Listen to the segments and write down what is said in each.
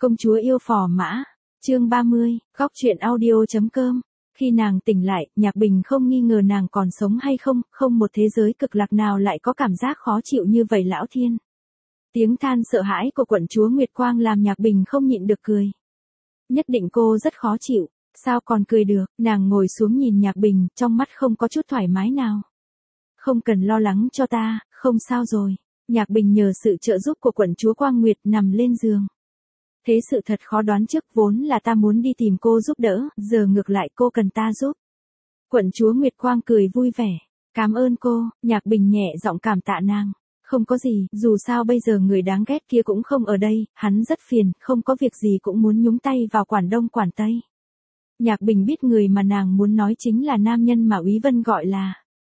Công chúa yêu phò mã, chương 30, góc truyện audio.com. Khi nàng tỉnh lại, Nhạc Bình không nghi ngờ nàng còn sống hay không, không một thế giới cực lạc nào lại có cảm giác khó chịu như vậy lão thiên. Tiếng than sợ hãi của quận chúa Nguyệt Quang làm Nhạc Bình không nhịn được cười. Nhất định cô rất khó chịu, sao còn cười được, nàng ngồi xuống nhìn Nhạc Bình, trong mắt không có chút thoải mái nào. Không cần lo lắng cho ta, không sao rồi. Nhạc Bình nhờ sự trợ giúp của quận chúa Quang Nguyệt nằm lên giường. Thế sự thật khó đoán trước, vốn là ta muốn đi tìm cô giúp đỡ, giờ ngược lại cô cần ta giúp. Quận chúa Nguyệt Quang cười vui vẻ. Cảm ơn cô, Nhạc Bình nhẹ giọng cảm tạ nàng. Không có gì, dù sao bây giờ người đáng ghét kia cũng không ở đây, hắn rất phiền, không có việc gì cũng muốn nhúng tay vào quản đông quản tây. Nhạc Bình biết người mà nàng muốn nói chính là nam nhân mà Úy Vân gọi là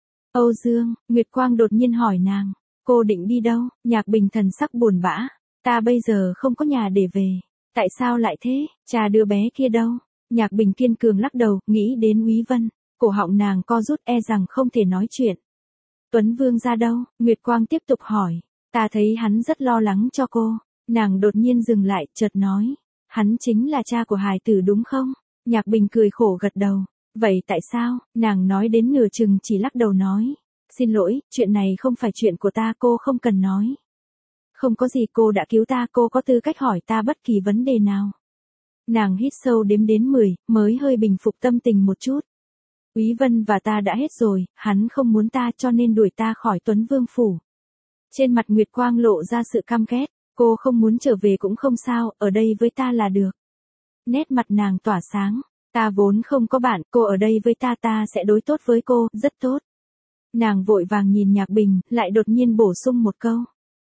Âu Dương. Nguyệt Quang đột nhiên hỏi nàng, cô định đi đâu? Nhạc Bình thần sắc buồn bã. Ta bây giờ không có nhà để về. Tại sao lại thế? Cha đứa bé kia đâu? Nhạc Bình kiên cường lắc đầu, nghĩ đến Úy Vân. Cổ họng nàng co rút e rằng không thể nói chuyện. Tuấn Vương ra đâu? Nguyệt Quang tiếp tục hỏi. Ta thấy hắn rất lo lắng cho cô. Nàng đột nhiên dừng lại, chợt nói. Hắn chính là cha của hài tử đúng không? Nhạc Bình cười khổ gật đầu. Vậy tại sao? Nàng nói đến nửa chừng chỉ lắc đầu nói. Xin lỗi, chuyện này không phải chuyện của ta, cô không cần nói. Không có gì, cô đã cứu ta, cô có tư cách hỏi ta bất kỳ vấn đề nào. Nàng hít sâu đếm đến 10, mới hơi bình phục tâm tình một chút. Úy Vân và ta đã hết rồi, hắn không muốn ta cho nên đuổi ta khỏi Tuấn Vương phủ. Trên mặt Nguyệt Quang lộ ra sự căm ghét, cô không muốn trở về cũng không sao, ở đây với ta là được. Nét mặt nàng tỏa sáng, ta vốn không có bạn, cô ở đây với ta sẽ đối tốt với cô, rất tốt. Nàng vội vàng nhìn Nhạc Bình, lại đột nhiên bổ sung một câu.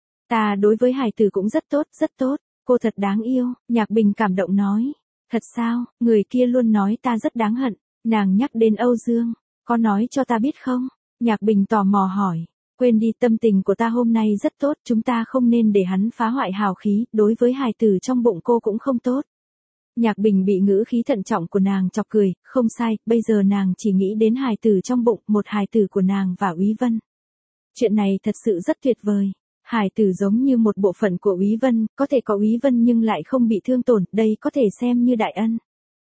Ta đối với hài tử cũng rất tốt, cô thật đáng yêu, Nhạc Bình cảm động nói. Thật sao, người kia luôn nói ta rất đáng hận, nàng nhắc đến Âu Dương, có nói cho ta biết không? Nhạc Bình tò mò hỏi, quên đi, tâm tình của ta hôm nay rất tốt, chúng ta không nên để hắn phá hoại hào khí, đối với hài tử trong bụng cô cũng không tốt. Nhạc Bình bị ngữ khí thận trọng của nàng chọc cười, không sai, bây giờ nàng chỉ nghĩ đến hài tử trong bụng, một hài tử của nàng và Úy Vân. Chuyện này thật sự rất tuyệt vời. Hài tử giống như một bộ phận của Úy Vân, có thể có Úy Vân nhưng lại không bị thương tổn, đây có thể xem như đại ân.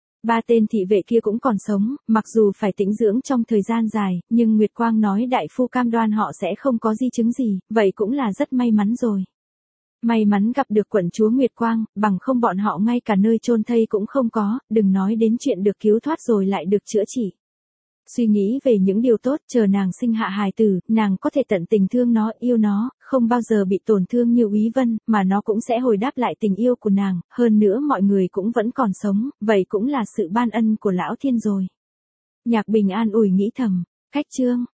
3 tên thị vệ kia cũng còn sống, mặc dù phải tĩnh dưỡng trong thời gian dài, nhưng Nguyệt Quang nói đại phu cam đoan họ sẽ không có di chứng gì, vậy cũng là rất may mắn rồi. May mắn gặp được quận chúa Nguyệt Quang, bằng không bọn họ ngay cả nơi chôn thây cũng không có, đừng nói đến chuyện được cứu thoát rồi lại được chữa trị. Suy nghĩ về những điều tốt, chờ nàng sinh hạ hài tử, nàng có thể tận tình thương nó, yêu nó, không bao giờ bị tổn thương như Úy Vân, mà nó cũng sẽ hồi đáp lại tình yêu của nàng, hơn nữa mọi người cũng vẫn còn sống, vậy cũng là sự ban ân của lão thiên rồi. Nhạc Bình an ủi nghĩ thầm, cách chương,